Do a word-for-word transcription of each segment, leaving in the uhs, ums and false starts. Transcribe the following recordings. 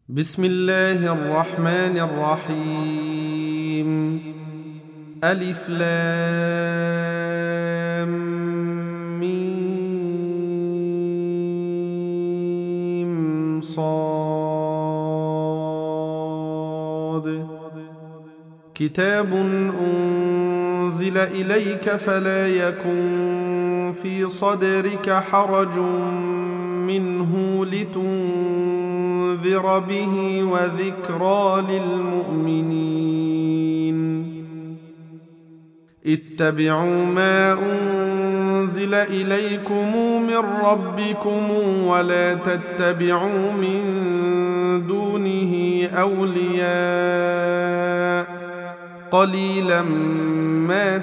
بسم الله الرحمن الرحيم. ألف لام ميم صاد. كتاب أنزل إليك فلا يكن في صدرك حرج منه لتنذر به وذكرى للمؤمنين. اتبعوا ما أنزل إليكم من ربكم ولا تتبعوا من دونه أولياء قليلا ما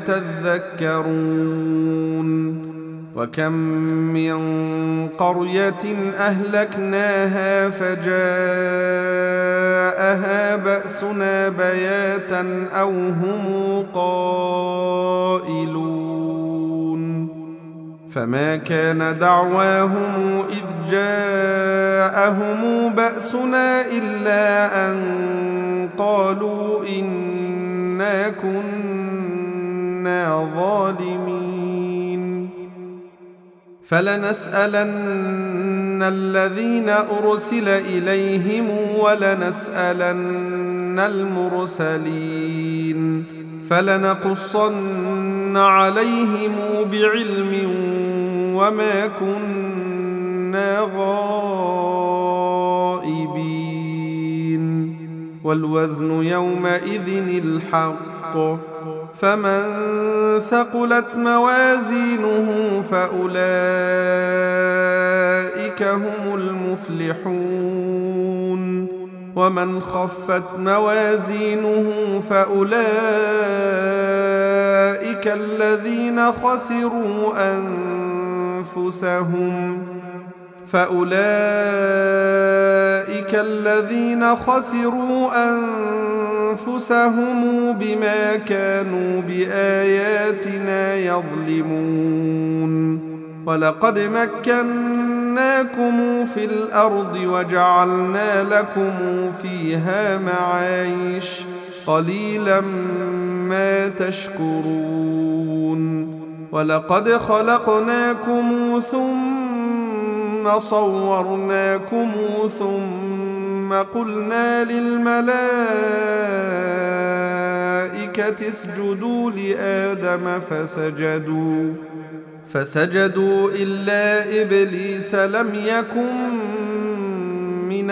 تذكرون. وكم من قرية أهلكناها فجاءها بأسنا بياتا أو هم قائلون. فما كان دعواهم إذ جاءهم بأسنا إلا أن قالوا إنا كنا ظالمين. فلنسألن الذين أرسل إليهم ولنسألن المرسلين فلنقصن عليهم بعلم وما كنا غائبين. والوزن يومئذ الحق فمن ثقلت موازينه فأولئك هم المفلحون. ومن خفت موازينه فأولئك الذين خسروا أنفسهم فأولئك الذين خسروا أنفسهم بما كانوا بآياتنا يظلمون. ولقد مكناكم في الأرض وجعلنا لكم فيها معايش قليلا ما تشكرون. ولقد خلقناكم ثم صورناكم ثم قلنا للملائكة اسجدوا لآدم فسجدوا فسجدوا إلا إبليس لم يكن من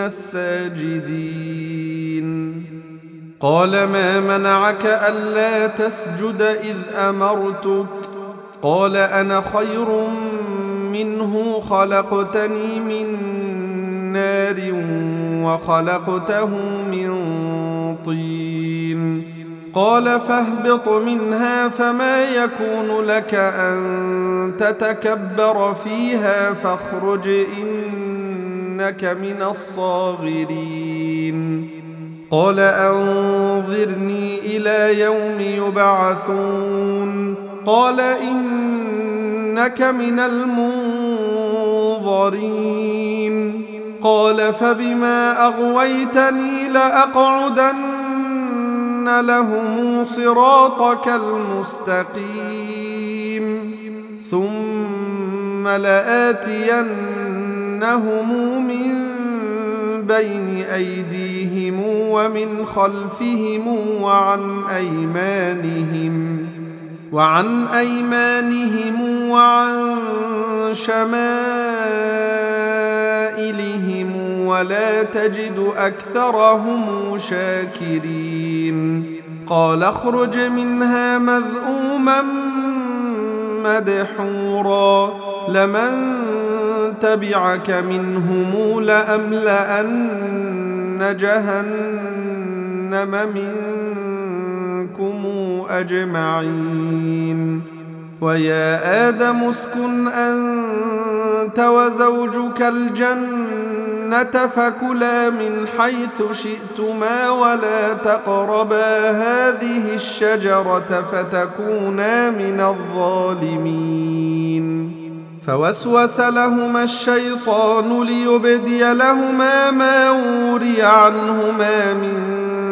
الساجدين. قال ما منعك ألا تسجد إذ أمرتك؟ قال أنا خير منه خلقتني من نار وخلقته من طين. قال فاهبط منها فما يكون لك أن تتكبر فيها فاخرج إنك من الصاغرين. قال أنظرني إلى يوم يبعثون. قال إنك من المنظرين. قال فبما أغويتني لأقعدن لهم صراطك المستقيم ثم لآتينهم من بين أيديهم ومن خلفهم وعن أيمانهم وعن أيمانهم وعن شمائلهم ولا تجد أكثرهم شاكرين. قال اخرج منها مذءوما مدحورا لمن تبعك منهم لأملأن جهنم منكم أجمعين. ويا آدم اسكن أنت وزوجك الجنة فكلا من حيث شئتما ولا تقربا هذه الشجرة فتكونا من الظالمين. فوسوس لهما الشيطان ليبدي لهما ما وري نوري عنهما من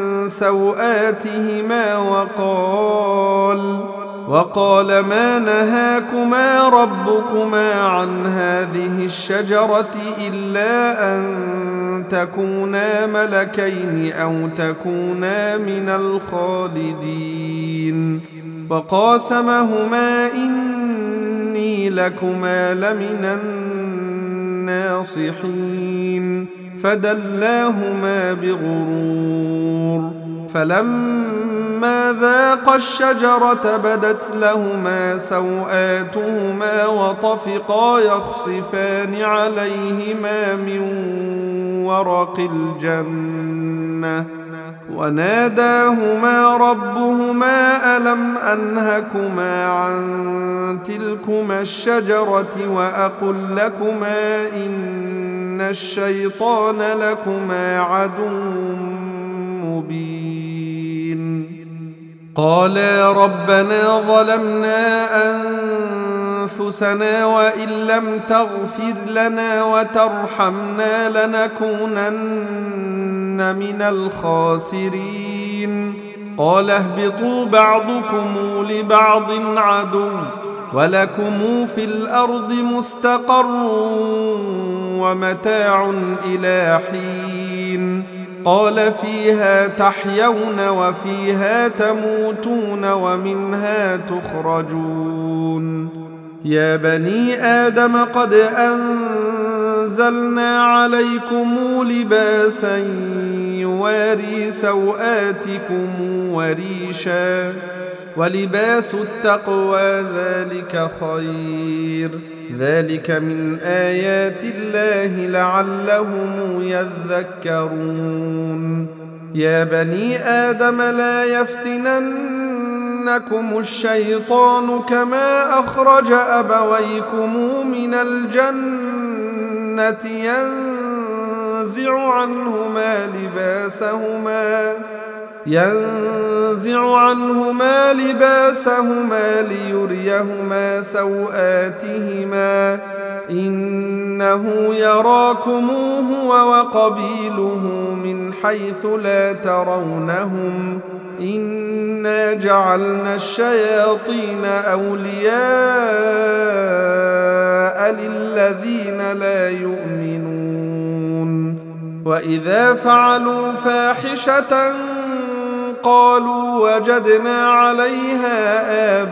سوآتهما وقال وقال ما نهاكما ربكما عن هذه الشجرة إلا أن تكونا ملكين أو تكونا من الخالدين وقاسمهما إني لكما لمن الناصحين فدلاهما بغرور فلما ذاقا الشجرة بدت لهما سوآتهما وطفقا يخصفان عليهما من ورق الجنة وناداهما ربهما ألم أنهكما عن تلكما الشجرة وأقل لكما إن الشيطان لكما عدو مبين قالا ربنا ظلمنا أنفسنا وإن لم تغفر لنا وترحمنا لنكونن من الخاسرين قال اهبطوا بعضكم لبعض عدو ولكم في الأرض مستقر ومتاع إلى حين قال فيها تحيون وفيها تموتون ومنها تخرجون يا بني آدم قد أنزلنا عليكم لباسا يواري سوآتكم وريشا ولباس التقوى ذلك خير ذلك من آيات الله لعلهم يذكرون يا بني آدم لا يفتننكم الشيطان كما أخرج أبويكم من الجنة ينزع عنهما لباسهما ينزع عنهما لباسهما ليريهما سوآتهما إنه يراكم هو وقبيله من حيث لا ترونهم إنا جعلنا الشياطين أولياء للذين لا يؤمنون وإذا فعلوا فاحشة قالوا وجدنا عليها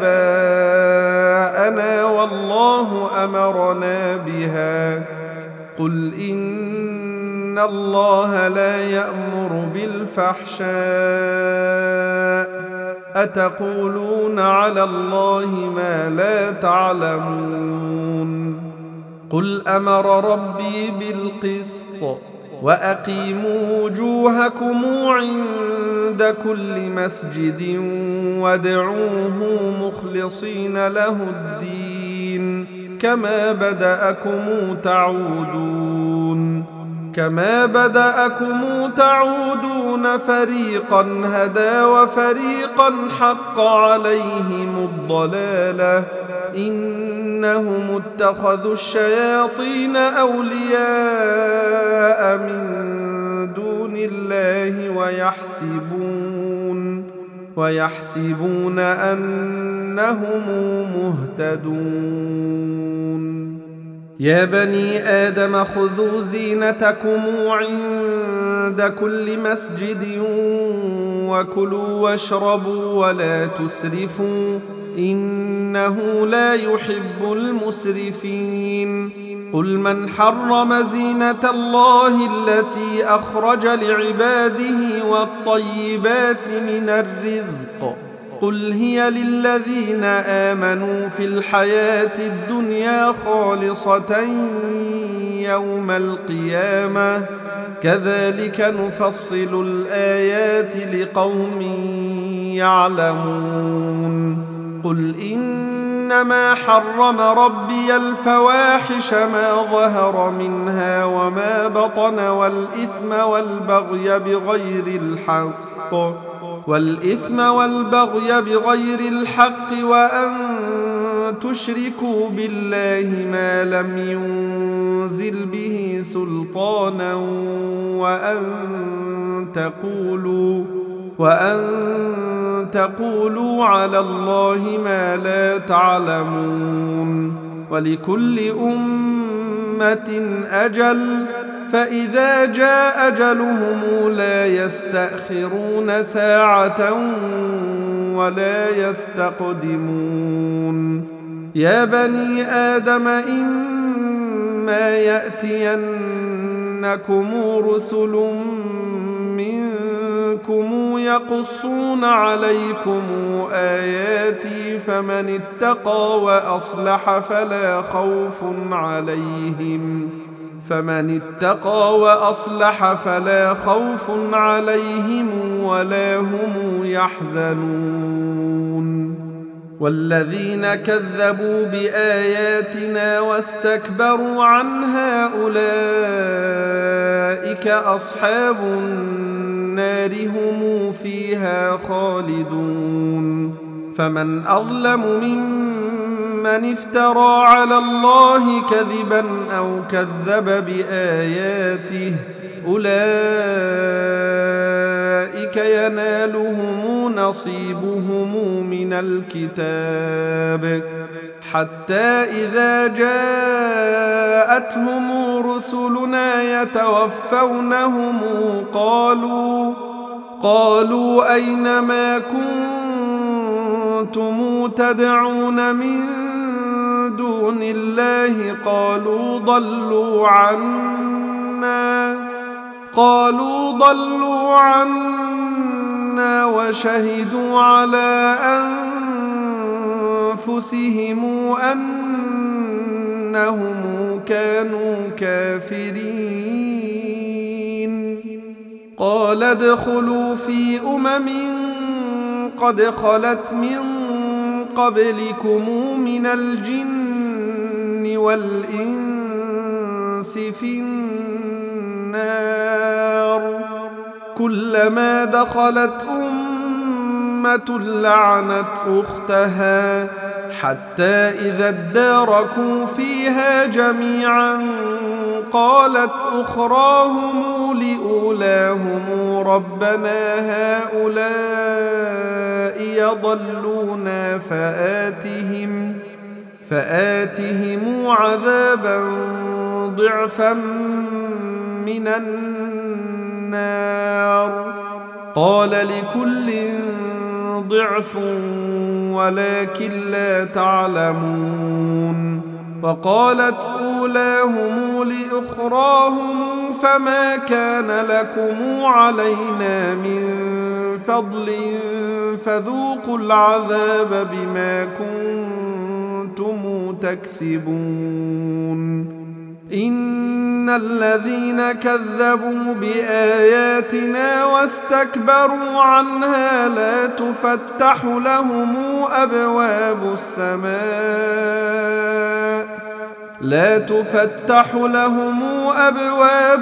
آباءنا والله أمرنا بها قل إن الله لا يأمر بالفحشاء أتقولون على الله ما لا تعلمون قل أمر ربي بالقسط وأقيموا وجوهكم عند كل مسجد وادعوه مخلصين له الدين كما بدأكم تعودون كما بدأكم تعودون فريقا هدى وفريقا حق عليهم الضلالة إنهم اتخذوا الشياطين أولياء من دون الله ويحسبون ويحسبون أنهم مهتدون يا بني آدم خذوا زينتكم عند كل مسجد وكلوا واشربوا ولا تسرفوا إنه لا يحب المسرفين قل من حرم زينة الله التي أخرج لعباده والطيبات من الرزق قل هي للذين آمنوا في الحياة الدنيا خالصة يوم القيامة كذلك نفصل الآيات لقوم يعلمون قل إنما حرم ربي الفواحش ما ظهر منها وما بطن والإثم والبغي بغير الحق والإثم والبغي بغير الحق وأن تشركوا بالله ما لم ينزل به سلطانا وأن تقولوا وأن تقولوا على الله ما لا تعلمون ولكل أمة أجل فإذا جاء أجلهم لا يستأخرون ساعة ولا يستقدمون يا بني آدم إما يأتينكم رسل منكم يقصون عليكم آياتي فمن اتقى وأصلح فلا خوف عليهم فمن اتقى وأصلح فلا خوف عليهم ولا هم يحزنون والذين كذبوا بآياتنا واستكبروا عنها أولئك أصحاب النار هم فيها خالدون فمن أظلم ممن افترى على الله كذبا أو كذب بآياته أولئك ينالهم نصيبهم من الكتاب حتى إذا جاءتهم رسلنا يتوفونهم قالوا قالوا أين ما كنتم تدعون من دون الله قالوا ضلوا عنا قالوا ضلوا عنا وشهدوا على أنفسهم أنهم كانوا كافرين قال ادخلوا في أمم قد خلت من قبلكم من الجن والإنس في النار كلما دخلت أمة لعنت أختها حتى إذا اداركوا فيها جميعا قالت أخراهم لأولاهم ربنا هؤلاء يضلونا فآتهم فآتهم عذابا ضعفا من النار قال لكل ضعف ولكن لا تعلمون وقالت أولاهم لأخراهم فما كان لكم علينا من فضل فذوقوا العذاب بما كنتم تكسبون إن الذين كذبوا بآياتنا واستكبروا عنها لا تفتح لهم أبواب السماء لا تفتح لهم أبواب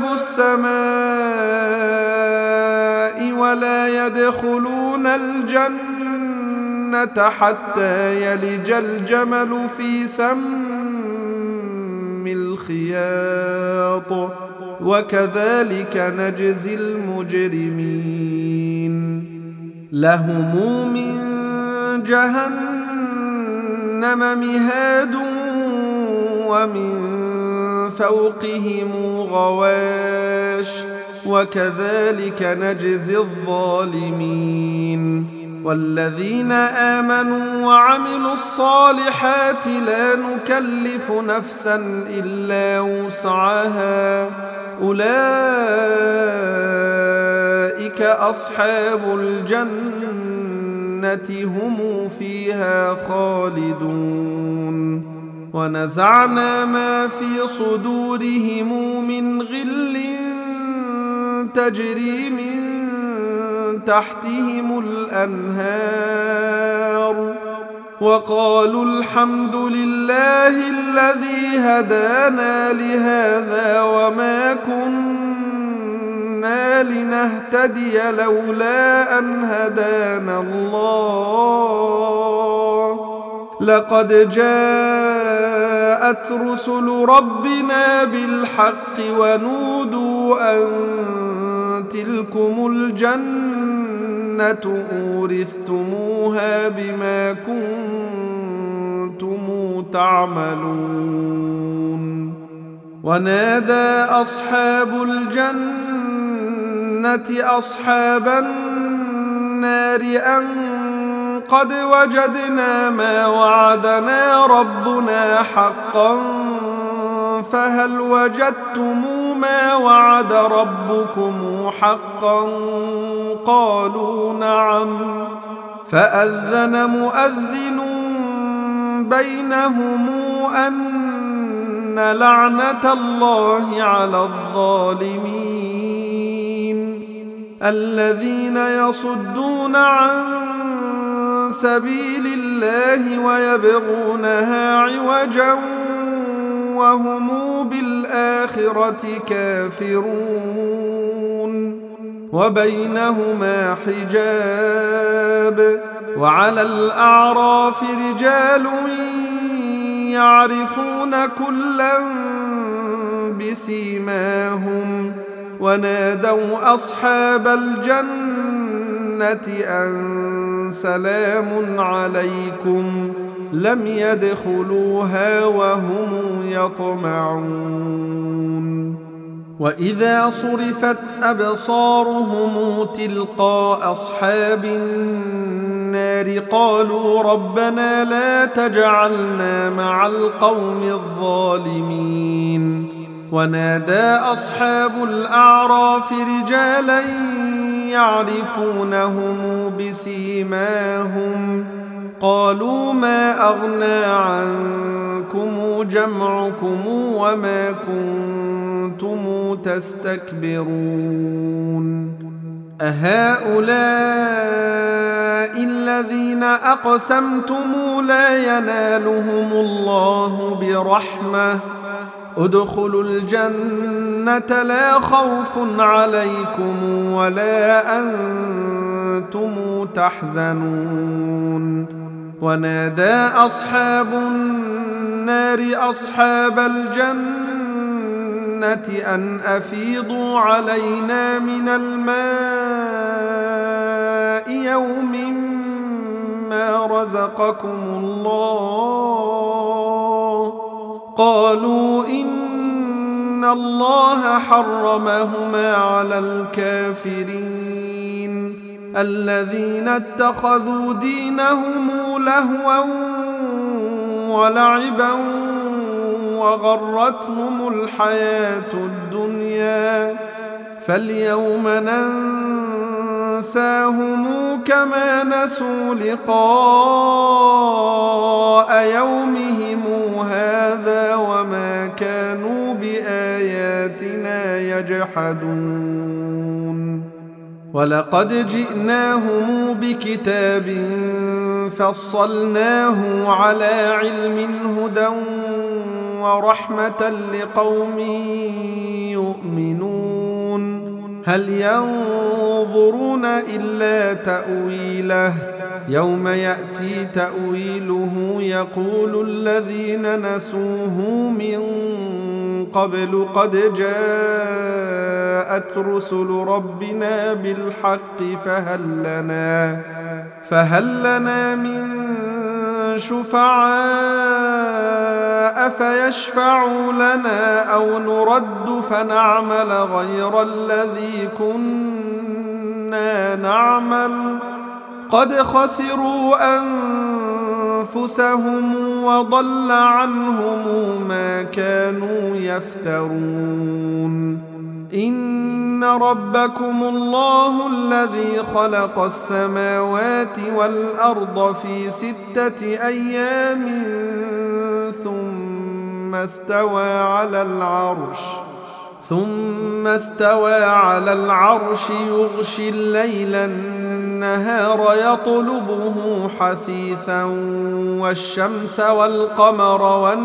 السماء ولا يدخلون الجنة حتى يلج الجمل في سم الخياط وكذلك نجزي المجرمين لهم من جهنم مهاد ومن فوقهم غواش وكذلك نجزي الظالمين والذين آمنوا وعملوا الصالحات لا نكلف نفسا إلا وسعها أولئك أصحاب الجنة هم فيها خالدون ونزعنا ما في صدورهم من غل تجري من تحتهم الأنهار وقالوا الحمد لله الذي هدانا لهذا وما كنا لنهتدي لولا أن هدانا الله لقد جاءت رسل ربنا بالحق ونودوا أن تلكم الجنة أورثتموها بما كنتم تعملون ونادى أصحاب الجنة أصحاب النار أن قد وجدنا ما وعدنا ربنا حقا فهل وجدتم ما وعد ربكم حقا قالوا نعم فأذن مؤذن بينهم أن لعنة الله على الظالمين الذين يصدون عن سبيل الله ويبغونها عوجا وهم بالآخرة كافرون وبينهما حجاب وعلى الأعراف رجال يعرفون كلا بسيماهم ونادوا أصحاب الجنة أن سلام عليكم لم يدخلوها وهم يطمعون وإذا صرفت أبصارهم تلقاء أصحاب النار قالوا ربنا لا تجعلنا مع القوم الظالمين ونادى أصحاب الأعراف رجالا يعرفونهم بسيماهم قالوا ما أغنى عنكم جمعكم وما كنتم تستكبرون أهؤلاء الذين أقسمتم لا ينالهم الله برحمة ادخلوا الجنة لا خوف عليكم ولا أنتم تحزنون ونادى أصحاب النار أصحاب الجنة أن أفيضوا علينا من الماء يوم ما رزقكم الله قالوا إن الله حرمهما على الكافرين الذين اتخذوا دينهم لهوا ولعبا وغرتهم الحياة الدنيا فاليوم ننساهم كما نسوا لقاء يومهم هذا وما كانوا بآياتنا يجحدون ولقد جئناهم بكتاب فصلناه على علم هدى ورحمة لقوم يؤمنون هل ينظرون إلا تأويله يوم يأتي تأويله يقول الذين نسوه من قبل قد جاءت رسل ربنا بالحق فهل لنا فهل لنا من شفعاء فيشفعوا لنا أو نرد فنعمل غير الذي كنا نعمل قد خسروا أنفسهم وضل عنهم ما كانوا يفترون إن ربكم الله الذي خلق السماوات والأرض في ستة أيام ثم استوى على العرش ثم استوى على العرش يغشي الليل النهار يطلبه حثيثا والشمس والقمر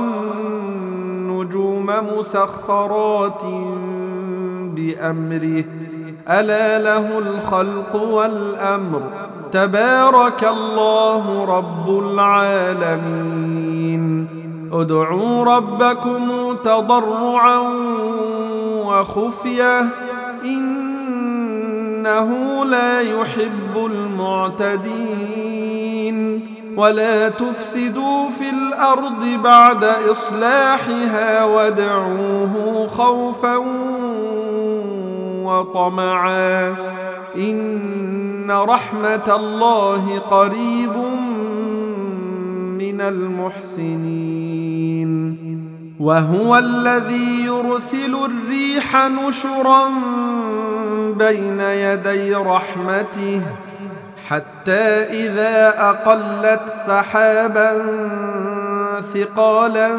والنجوم مسخرات بأمره ألا له الخلق والأمر تبارك الله رب العالمين. ادعوا ربكم تضرعا وخفية إنه لا يحب المعتدين. ولا تفسدوا في الأرض بعد إصلاحها وادعوه خوفا وطمعا إن رحمة الله قريب من المحسنين. وهو الذي يرسل الريح نشرا بين يدي رحمته حتى إذا أقلت سحابا ثقالا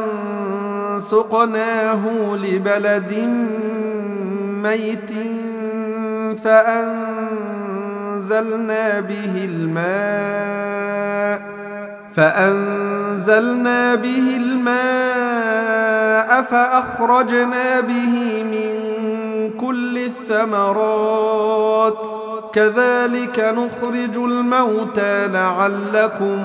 سقناه لبلد ميت فأنزلنا به الماء فأنزلنا به الماء فأخرجنا به من كل الثمرات كذلك نخرج الموتى لعلكم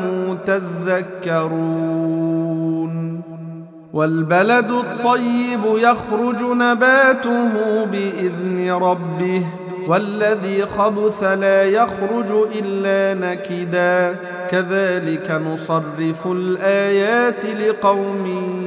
تذكرون. والبلد الطيب يخرج نباته بإذن ربه والذي خبث لا يخرج إلا نكدا كذلك نصرف الآيات لقوم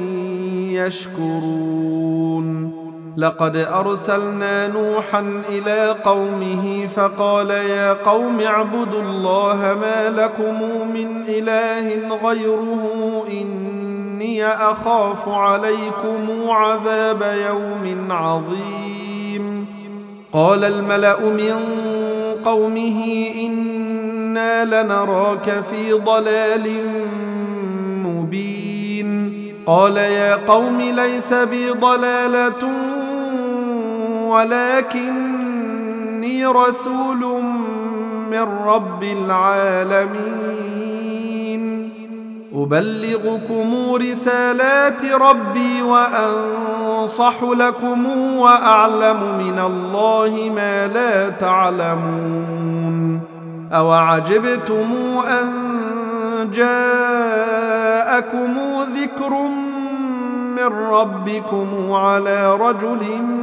يشكرون. لقد أرسلنا نوحا إلى قومه فقال يا قوم اعبدوا الله ما لكم من إله غيره إني أخاف عليكم عذاب يوم عظيم. قال الملأ من قومه إنا لنراك في ضلال مبين. قال يا قوم ليس بي ضلالة ولكني رسول من رب العالمين أبلغكم رسالات ربي وأنصح لكم وأعلم من الله ما لا تعلمون. أوعجبتم أن جاءكم ذكر من ربكم على رجل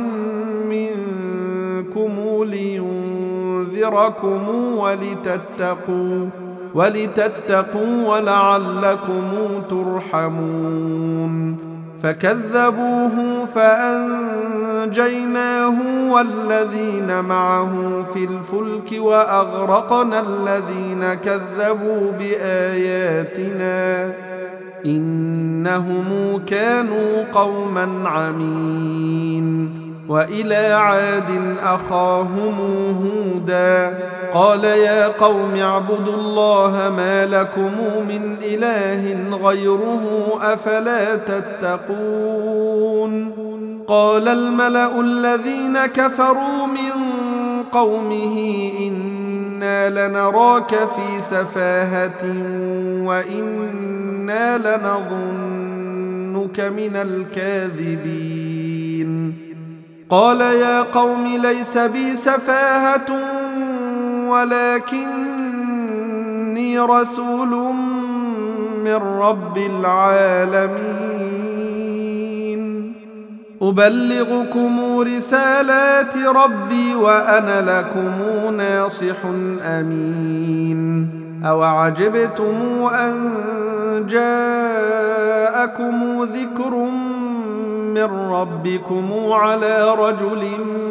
منكم لينذركم ولتتقوا ولتتقوا ولعلكم ترحمون. فكذبوه فأنجيناه والذين معه في الفلك وأغرقنا الذين كذبوا بآياتنا إنهم كانوا قوما عمين. وإلى عاد أخاهم هودا قال يا قوم اعبدوا الله ما لكم من إله غيره أفلا تتقون. قال الملأ الذين كفروا من قومه إنا لنراك في سفاهة وإنا لنظنك من الكاذبين. قال يا قوم ليس بي سفاهة ولكني رسول من رب العالمين أبلغكم رسالات ربي وأنا لكم ناصح أمين. أوعجبتم أن جاءكم ذكر من ربكم على رجل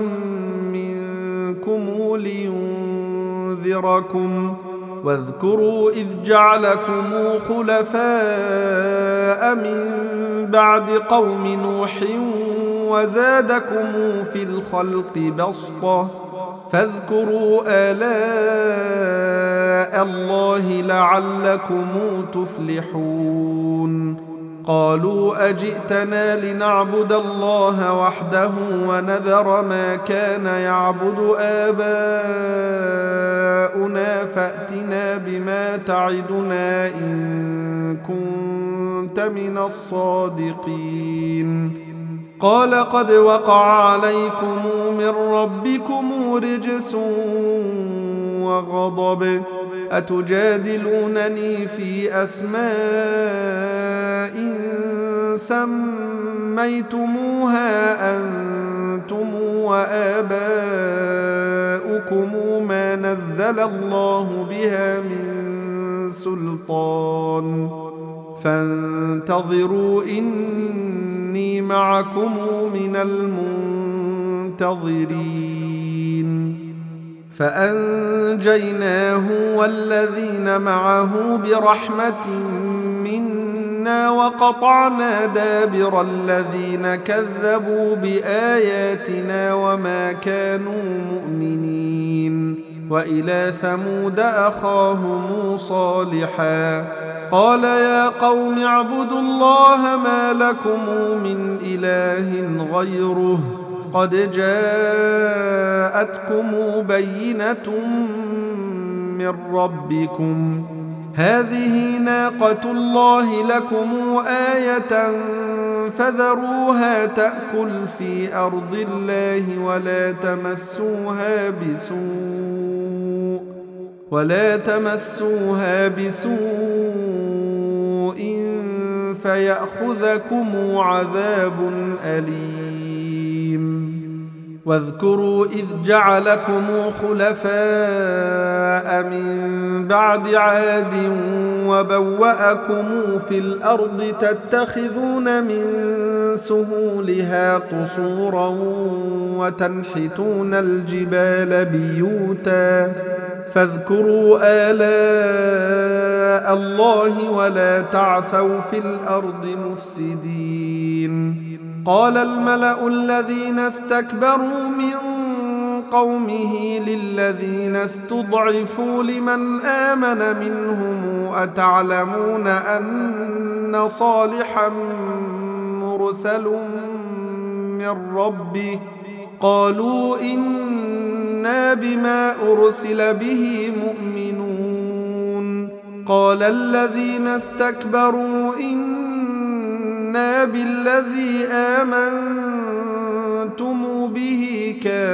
منكم لينذركم واذكروا إذ جعلكم خلفاء من بعد قوم نوح وزادكم في الخلق بسطة فاذكروا آلاء الله لعلكم تفلحون. قالوا أجئتنا لنعبد الله وحده ونذر ما كان يعبد آباؤنا فأتنا بما تعدنا إن كنت من الصادقين. قال قد وقع عليكم من ربكم رجس وغضب أتجادلونني في أسماء سميتموها أنتم وآباؤكم ما نزل الله بها من سلطان فانتظروا إني معكم من المنتظرين. فأنجيناه والذين معه برحمة منا وقطعنا دابر الذين كذبوا بآياتنا وما كانوا مؤمنين. وإلى ثمود أخاهم صالحا قال يا قوم اعبدوا الله ما لكم من إله غيره قد جاءتكم بينة من ربكم هذه ناقة الله لكم آية فذروها تأكل في أرض الله ولا تمسوها بسوء ولا تمسوها بسوء فيأخذكم عذاب أليم. واذكروا إذ جعلكم خلفاء من بعد عاد وبوأكم في الأرض تتخذون من سهولها قصورا وتنحتون الجبال بيوتا فاذكروا آلاء الله ولا تعثوا في الأرض مفسدين. قال الملأ الذين استكبروا من قومه للذين استضعفوا لمن آمن منهم أتعلمون أن صالحا مرسل من ربه قالوا إنا بما أرسل به مؤمنون. قال الذين استكبروا إنا بالذي آمنتم به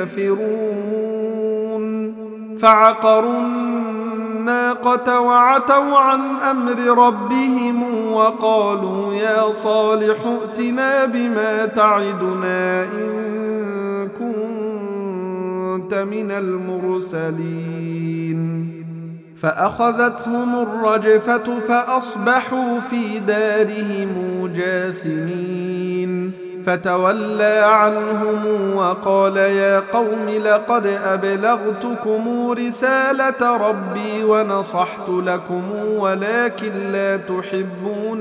كافرون. فعقروا الناقة وعتوا عن أمر ربهم وقالوا يا صالح ائتنا بما تعدنا إن كنت من المرسلين. فأخذتهم الرجفة فأصبحوا في دارهم جاثمين. فتولى عنهم وقال يا قوم لقد أبلغتكم رسالة ربي ونصحت لكم ولكن لا تحبون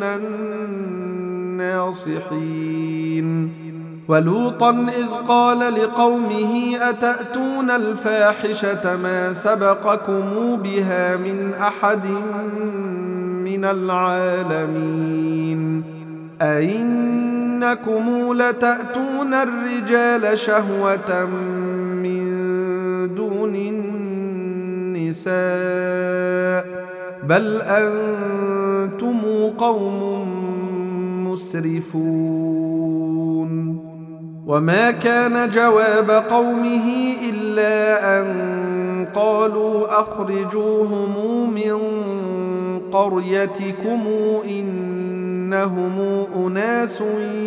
الناصحين. ولوطا إذ قال لقومه أتأتون الفاحشة ما سبقكم بها من أحد من العالمين. أئنكم لتأتون الرجال شهوة من دون النساء بل أنتم قوم مسرفون. وما كان جواب قومه إلا أن قالوا أخرجوهم من قريتكم إنهم أناس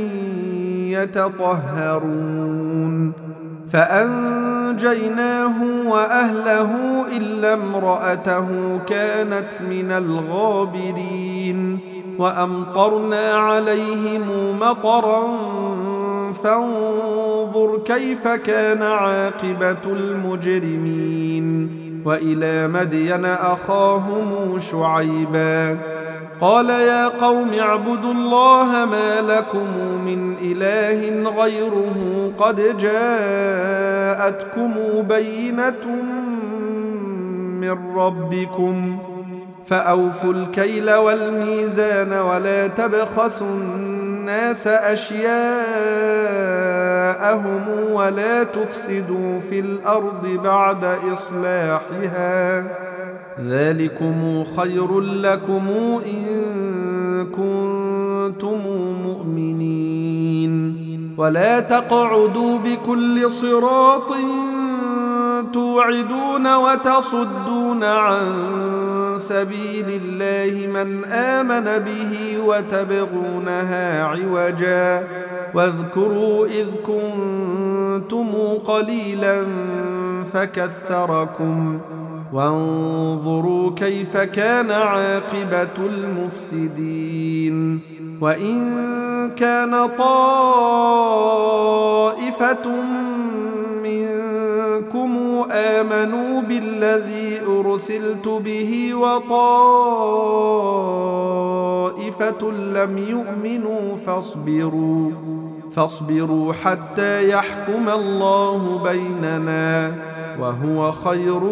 يتطهرون. فأنجيناه وأهله إلا امرأته كانت من الغابرين. وأمطرنا عليهم مطرا فانظر كيف كان عاقبة المجرمين. وإلى مدين أخاهم شعيبا قال يا قوم اعبدوا الله ما لكم من إله غيره قد جاءتكم بينة من ربكم فأوفوا الكيل والميزان ولا تبخسوا الناس أشياءهم ولا تفسدوا في الأرض بعد إصلاحها ذلكم خير لكم إن كنتم مؤمنين. ولا تقعدوا بكل صراط توعدون وتصدون عن سبيل الله من آمن به وتبغونها عوجا واذكروا إذ كنتم قليلا فكثركم وانظروا كيف كان عاقبة المفسدين وإن كان طائفة منكم آمنوا بالذي أرسلت به وطائفة لم يؤمنوا فاصبروا فاصبروا حتى يحكم الله بيننا وهو خير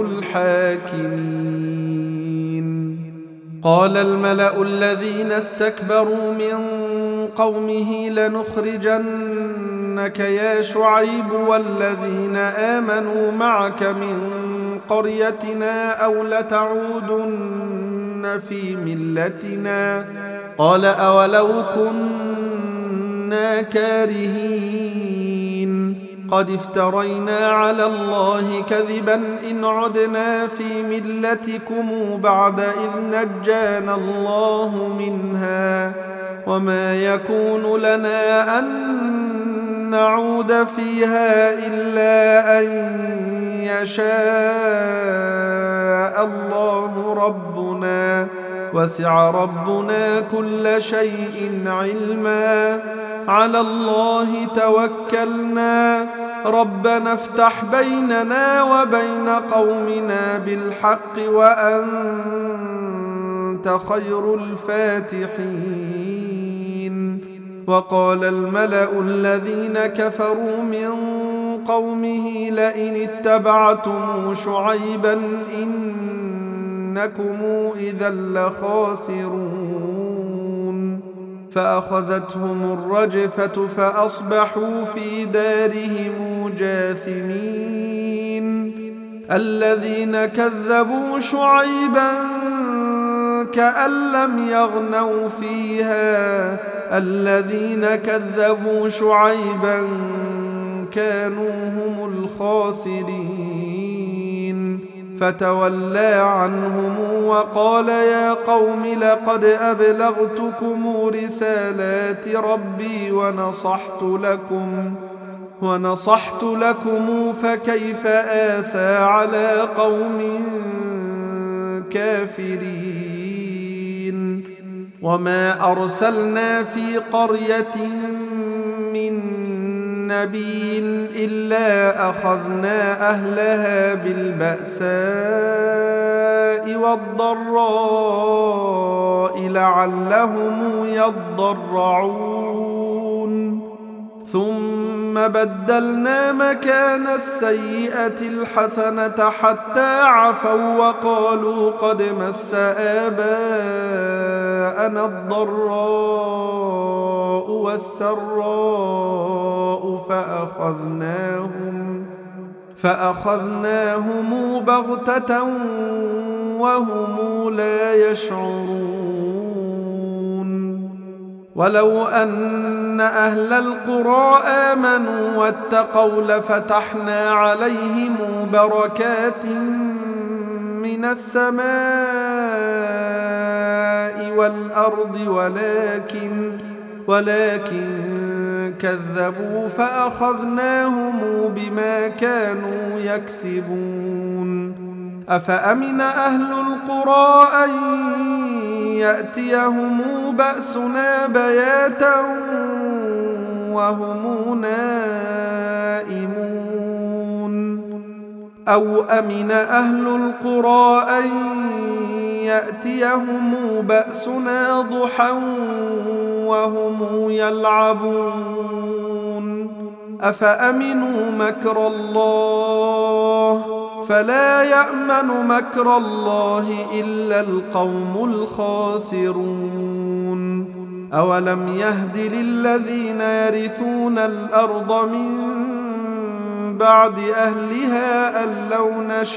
الحاكمين. قال الملأ الذين استكبروا من قومه لنخرجنك يا شعيب والذين آمنوا معك من قريتنا أو لتعودن في ملتنا قال أولو كنا كارهين قد افترينا على الله كذبا إن عدنا في ملتكم بعد إذ نجانا الله منها وما يكون لنا أن نعود فيها إلا أن يشاء الله ربنا وسع ربنا كل شيء علما على الله توكلنا ربنا افتح بيننا وبين قومنا بالحق وأنت خير الفاتحين. وقال الملأ الذين كفروا من قومه لئن اتبعتم شعيبا إنكم إذا لخاسرون فأخذتهم الرجفة فأصبحوا في دارهم جاثمين. الذين كذبوا شعيبا كأن لم يغنوا فيها الذين كذبوا شعيبا كانوا هم الخاسرين فتولى عنهم وقال يا قوم لقد أبلغتكم رسالات ربي ونصحت لكم ونصحت لكم فكيف آسى على قوم كافرين. وما أرسلنا في قرية من نبي إلا أخذنا أهلها بالبأساء والضراء لعلهم يضرعون ثم بدلنا مكان السيئة الحسنة حتى عفوا وقالوا قد مس آباءنا الضراء والسراء فأخذناهم فأخذناهم بغتة وهم لا يشعرون. ولو أن أهل القرى آمنوا واتقوا لفتحنا عليهم بركات من السماء والأرض ولكن ولكن كذبوا فأخذناهم بما كانوا يكسبون. أفأمن أهل القرى أن يأتيهم بأسنا بياتا وهم نائمون أو أمن أهل القرى أن يأتيهم بأسنا ضحى وهم يلعبون. أفأمنوا مكر الله فلا يأمن مكر الله إلا القوم الخاسرون. أولم يهد للذين يرثون الأرض من بعد أهلها أن لو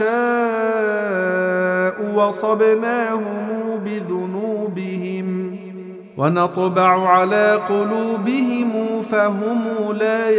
نشاء وصبناهم بذنوبهم ونطبع على قلوبهم فهم لا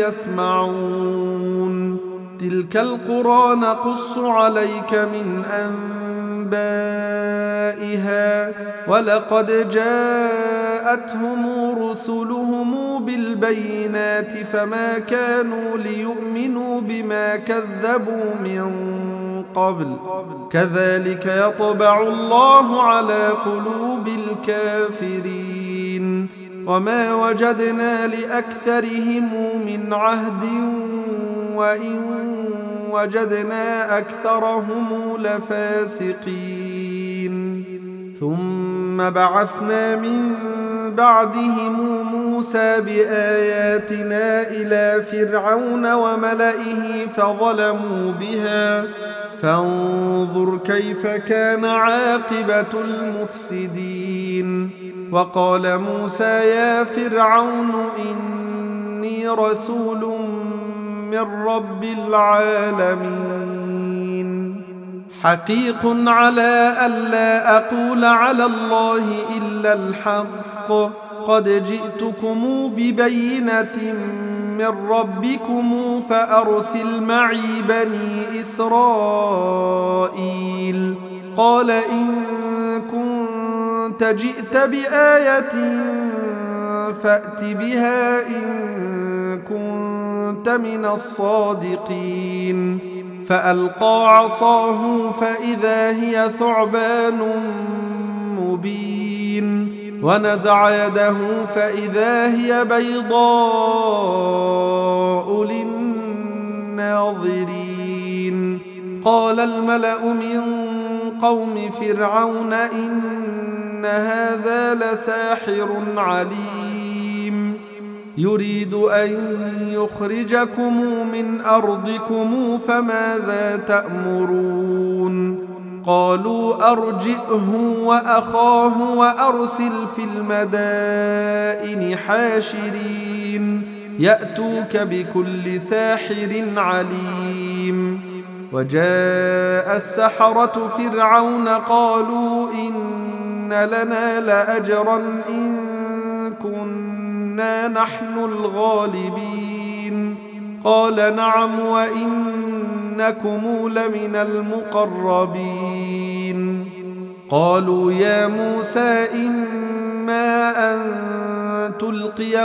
يسمعون. تلك القرى نقص عليك من أنبائها ولقد جاءتهم رسلهم بالبينات فما كانوا ليؤمنوا بما كذبوا من قبل كذلك يطبع الله على قلوب الكافرين وما وجدنا لأكثرهم من عهد وإن وجدنا أكثرهم لفاسقين ثم بعثنا من بعدهم موسى بآياتنا إلى فرعون وملئه فظلموا بها فانظر كيف كان عاقبة المفسدين وقال موسى يا فرعون إني رسول من رب العالمين حقيق على ألا أقول على الله إلا الحق قد جئتكم ببينة من ربكم فأرسل معي بني إسرائيل قال إن كنت جئت بآية فأت بها إن كنت من الصادقين فألقى عصاه فإذا هي ثعبان مبين ونزع يده فإذا هي بيضاء للناظرين قال الملأ من قوم فرعون إن هذا لساحر عليم يريد أن يخرجكم من أرضكم فماذا تأمرون قالوا أرجئه وأخاه وأرسل في المدائن حاشرين يأتوك بكل ساحر عليم وجاء السحرة فرعون قالوا إن لنا لأجرا إن كنا نحن الغالبين قال نعم وإنكم لمن المقربين قالوا يا موسى إما أن تلقي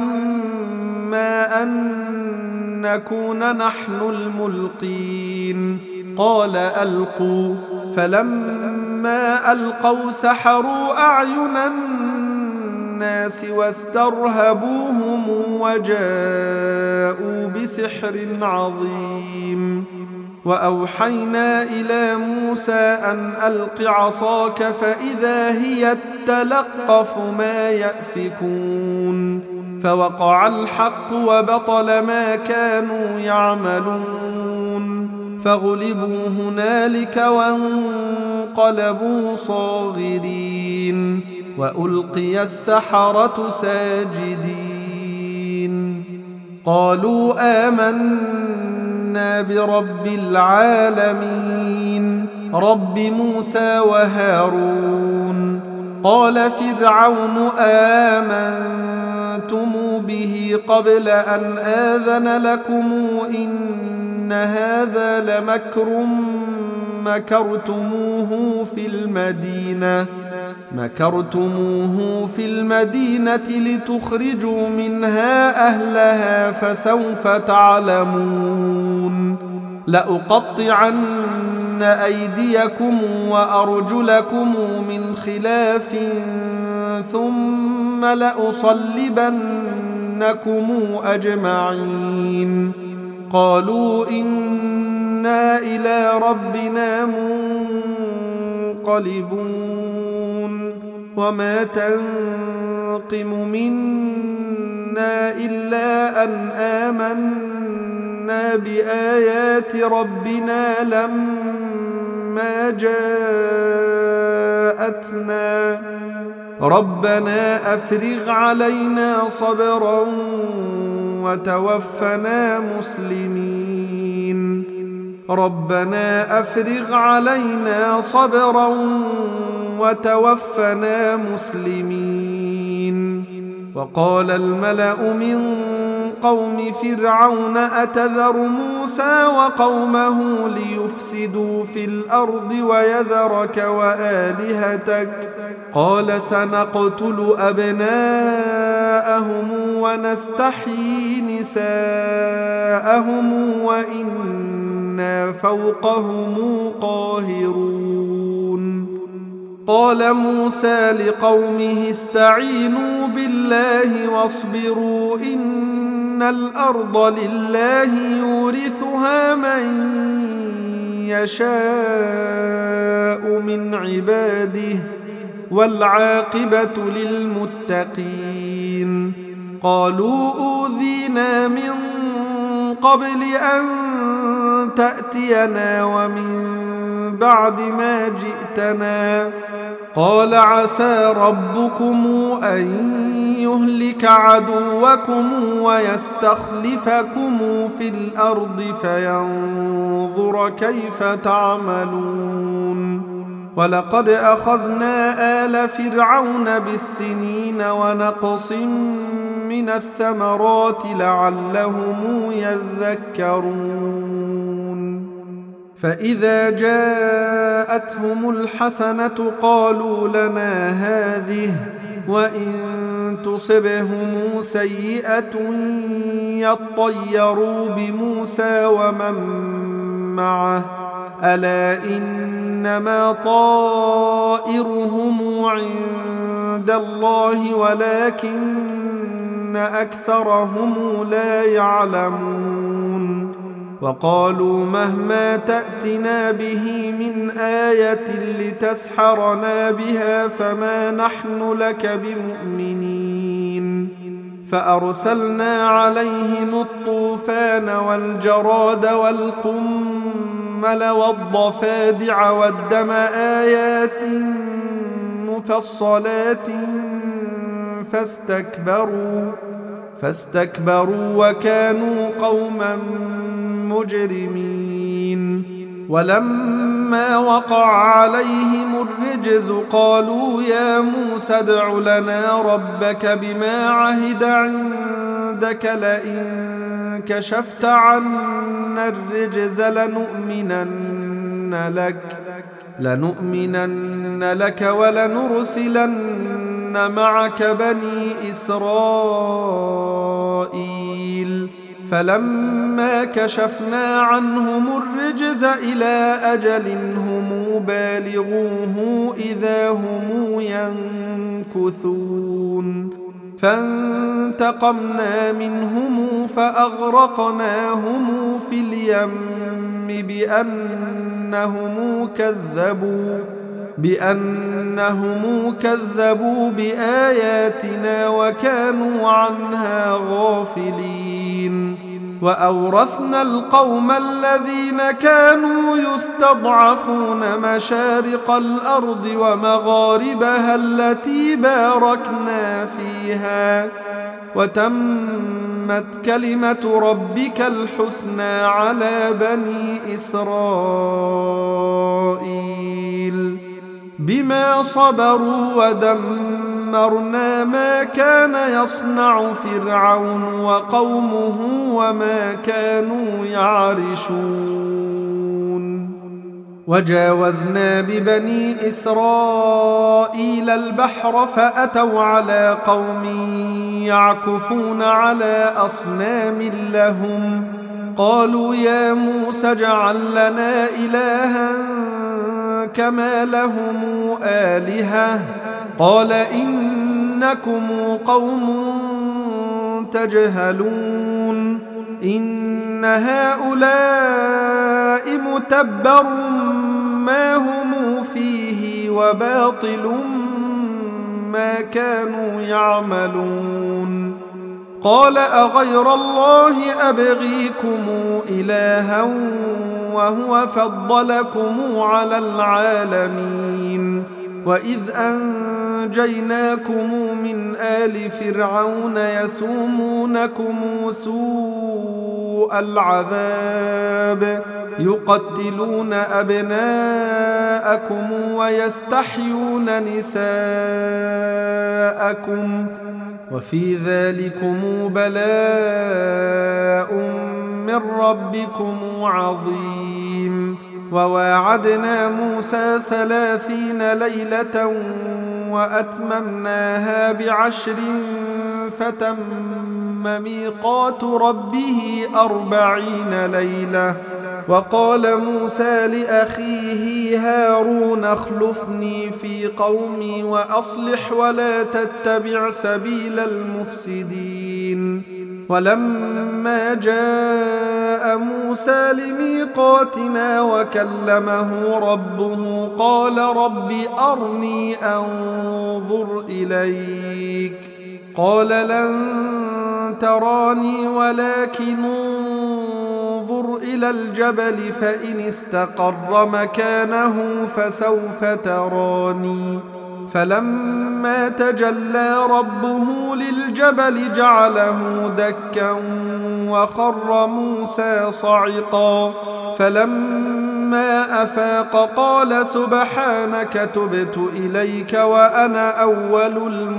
وإما أن نكون نحن الملقين قال ألقوا فلما ألقوا سحروا أعين الناس واسترهبوهم وجاءوا بسحر عظيم وأوحينا إلى موسى أن ألق عصاك فإذا هي تلقف ما يأفكون فوقع الحق وبطل ما كانوا يعملون فغلبوا هنالك وانقلبوا صاغرين وألقي السحرة ساجدين قالوا آمنا برب العالمين رب موسى وهارون قال فرعون آمنتم به قبل أن آذن لكم إن هذا لمكر مكرتموه في المدينة مكرتموه في المدينة لتخرجوا منها أهلها فسوف تعلمون لأقطعن أيديكم وأرجلكم من خلاف ثم لأصلبنكم أجمعين قالوا إنا إلى ربنا منقلبون وما تنقم منا إلا أن آمنا بآيات ربنا لما جاءتنا ربنا أفرغ علينا صبرا وتوفنا مسلمين ربنا أفرغ علينا صبرا وتوفنا مسلمين وقال الملأ من قوم فرعون أتذر موسى وقومه ليفسدوا في الأرض ويذرك وآلهتك قال سنقتل أبناءهم ونستحيي نساءهم وإنا فوقهم قاهرون قال موسى لقومه استعينوا بالله واصبروا إن الأرض لله يورثها من يشاء من عباده والعاقبة للمتقين قالوا أوذينا من قبل أن تأتينا ومن بعد ما جئتنا قال عسى ربكم أن يهلك عدوكم ويستخلفكم في الأرض فينظر كيف تعملون ولقد أخذنا آل فرعون بالسنين ونقص من الثمرات لعلهم يذكرون فإذا جاءتهم الحسنة قالوا لنا هذه وإن تصبهم سيئة يطيروا بموسى ومن معه ألا إنما طائرهم عند الله ولكن أكثرهم لا يعلمون وقالوا مهما تأتنا به من آية لتسحرنا بها فما نحن لك بمؤمنين فأرسلنا عليهم الطوفان والجراد والقمل والضفادع والدم آيات مفصلات فاستكبروا فاستكبروا وكانوا قوما مجرمين ولما وقع عليهم الرجز قالوا يا موسى ادع لنا ربك بما عهد عندك لئن كشفت عنا الرجز لنؤمنن لك لنؤمنن لك ولنرسلن معك بني إسرائيل فلما كشفنا عنهم الرجز إلى أجل هم بالغوه إذا هم ينكثون فانتقمنا منهم فأغرقناهم في اليم بأنهم كذبوا بأنهم كذبوا بآياتنا وكانوا عنها غافلين وأورثنا القوم الذين كانوا يستضعفون مشارق الأرض ومغاربها التي باركنا فيها وتمت كلمة ربك الحسنى على بني إسرائيل بما صبروا ودمرنا ما كان يصنع فرعون وقومه وما كانوا يعرشون وجاوزنا ببني إسرائيل البحر فأتوا على قوم يعكفون على أصنام لهم قالوا يا موسى اجعل لنا إلها كما لهم آلهة قال إنكم قوم تجهلون إن هؤلاء متبر ما هم فيه وباطل ما كانوا يعملون قال أغير الله أبغيكم إلها وهو فضلكم على العالمين وإذ أنجيناكم من آل فرعون يسومونكم سوء العذاب يقتلون أبناءكم ويستحيون نساءكم وفي ذلكم بلاء من ربكم عظيم. وواعدنا موسى ثلاثين ليلة وأتممناها بعشر فتم ميقات ربه أربعين ليلة. وقال موسى لأخيه هارون اخلفني في قومي وأصلح ولا تتبع سبيل المفسدين. ولما جاء موسى لميقاتنا وكلمه ربه قال رب أرني أنظر إليك قال لن تراني ولكن انظر إلى الجبل فإن استقر مكانه فسوف تراني. فلما تجلى ربه للجبل جعله دكا وخر موسى صعقا. فلما أفاق قال سبحانك تبت إليك وأنا أول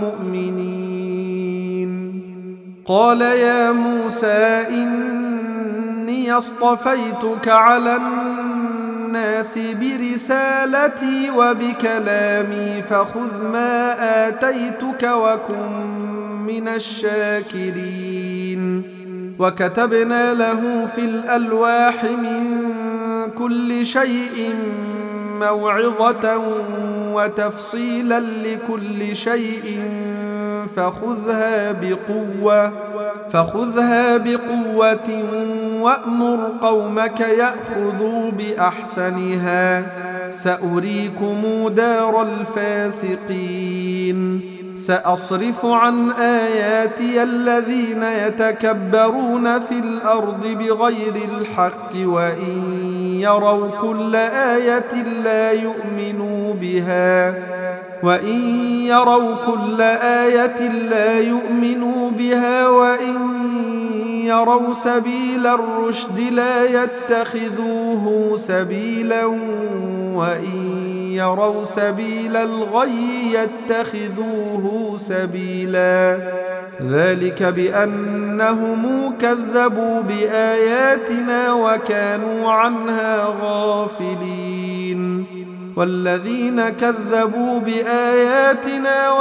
المؤمنين. قال يا موسى إني اصطفيتك على الناس برسالتي وبكلامي فخذ ما آتيتك وكن من الشاكرين. وكتبنا له في الألواح من كل شيء موعظة وتفصيلا لكل شيء فخذها بقوة فخذها بقوة وأمر قومك يأخذوا بأحسنها سأريكم دار الفاسقين. سأصرف عن آياتي الذين يتكبرون في الأرض بغير الحق وإن يروا كل آية لا يؤمنوا بها وإن يروا كل آية لا يؤمنوا بها وإن يروا سبيل الرشد لا يتخذوه سبيلا وإن يروا سبيل الغي يتخذوه سبيلا. ذلك بأنهم كذبوا بآياتنا وكانوا عنها غافلين. والذين كذبوا بآياتنا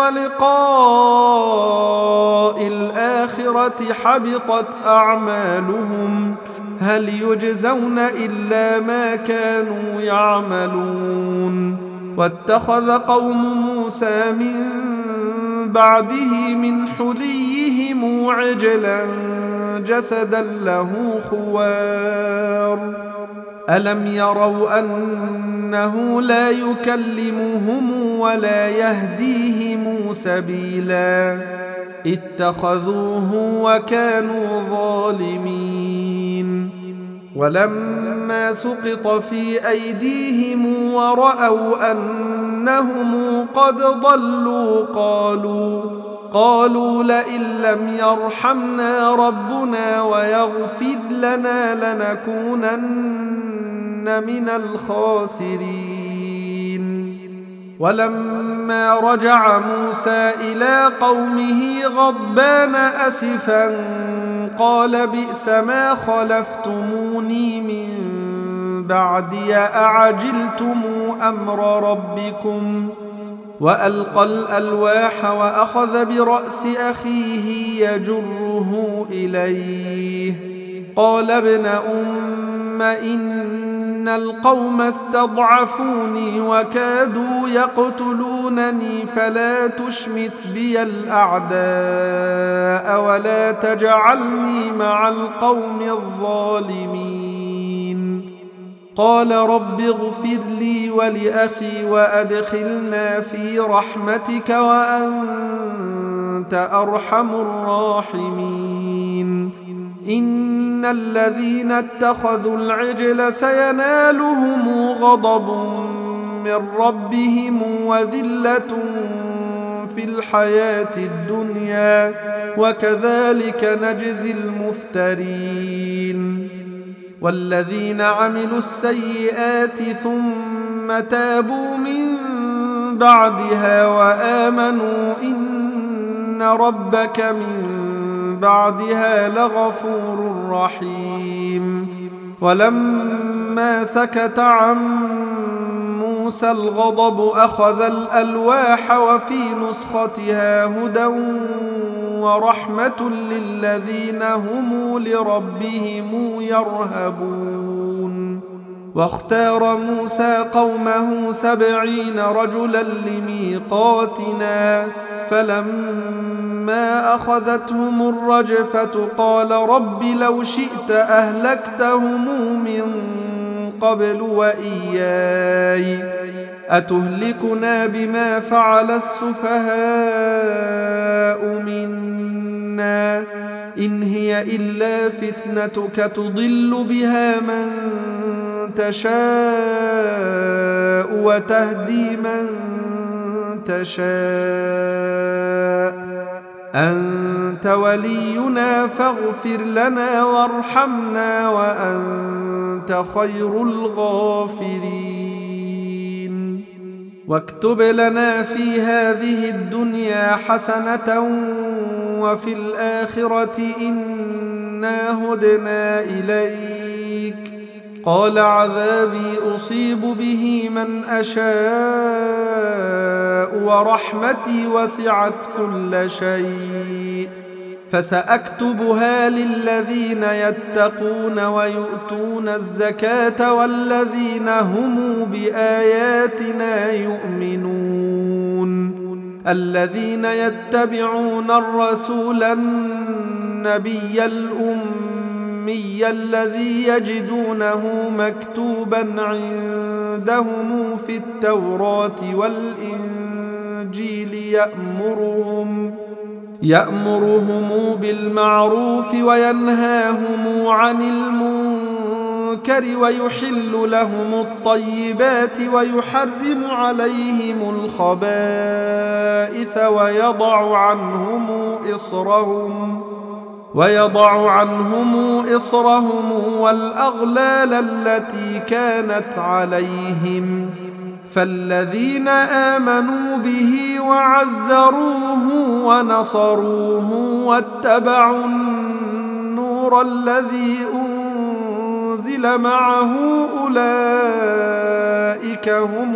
ولقاء الآخرة حبطت أعمالهم هل يجزون إلا ما كانوا يعملون. واتخذ قوم موسى من بعده من حليهم عجلا جسدا له خوار ألم يروا أنه لا يكلمهم ولا يهديهم سبيلا اتخذوه وكانوا ظالمين. ولما سقط في أيديهم ورأوا أنهم قد ضلوا قالوا قالوا لئن لم يرحمنا ربنا ويغفر لنا لنكونن من الخاسرين. ولما رجع موسى إلى قومه غضبان أسفا قال بئس ما خلفتموني من بعدي أعجلتم أمر ربكم. وألقى الألواح وأخذ برأس أخيه يجره إليه قال ابن أم إن القوم استضعفوني وكادوا يقتلونني فلا تشمت بي الأعداء ولا تجعلني مع القوم الظالمين. قال رب اغفر لي ولأخي وأدخلنا في رحمتك وأنت أرحم الراحمين. إن الذين اتخذوا العجل سينالهم غضب من ربهم وذلة في الحياة الدنيا وكذلك نجزي المفترين. والذين عملوا السيئات ثم تابوا من بعدها وآمنوا إن إن ربك من بعدها لغفور رحيم. ولما سكت عن موسى الغضب أخذ الألواح وفي نسختها هدى ورحمة للذين هم لربهم يرهبون. واختار موسى قومه سبعين رجلا لميقاتنا فلما أخذتهم الرجفة قال رب لو شئت أهلكتهم من قبل وإياي أتهلكنا بما فعل السفهاء منا إن هي إلا فتنتك تضل بها من تشاء وتهدي من تشاء أنت ولينا فاغفر لنا وارحمنا وأنت خير الغافرين. واكتب لنا في هذه الدنيا حسنة وفي الآخرة إنا هدنا إليك قال عذابي أصيب به من أشاء ورحمتي وسعت كل شيء فسأكتبها للذين يتقون ويؤتون الزكاة والذين هم بآياتنا يؤمنون الذين يتبعون الرسول النبي الأمي الذي يجدونه مكتوبا عندهم في التوراة والإنجيل يأمرهم يأمرهم بالمعروف وينهاهم عن المنكر ويحل لهم الطيبات ويحرم عليهم الخبائث ويضع عنهم إصرهم ويضع عنهم إصرهم والأغلال التي كانت عليهم فالذين آمنوا به وعزروه ونصروه واتبعوا النور الذي أنزل معه أولئك هم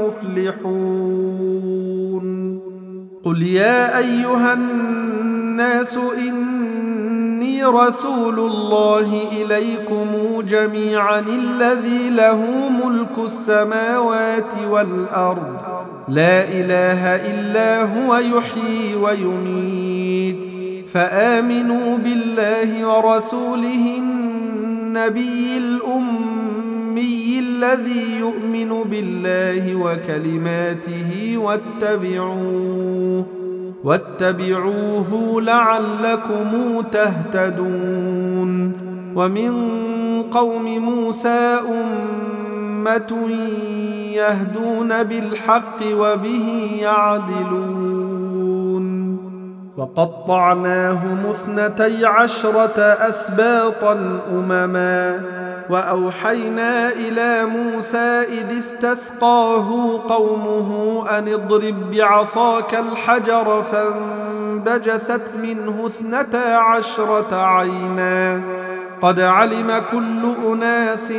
المفلحون. قل يا أيها الناس إني رسول الله إليكم جميعا الذي له ملك السماوات والأرض لا إله إلا هو يحيي ويميت فآمنوا بالله ورسوله النبي الأمي الذي يؤمن بالله وكلماته واتبعوه واتبعوه لعلكم تهتدون. ومن قوم موسى أمة يهدون بالحق وبه يعدلون. وقطعناهم اثنتي عشرة أسباطا أمما وأوحينا إلى موسى إذ استسقاه قومه أن اضرب بعصاك الحجر فانبجست منه اثنتا عشرة عينا قد علم كل أناس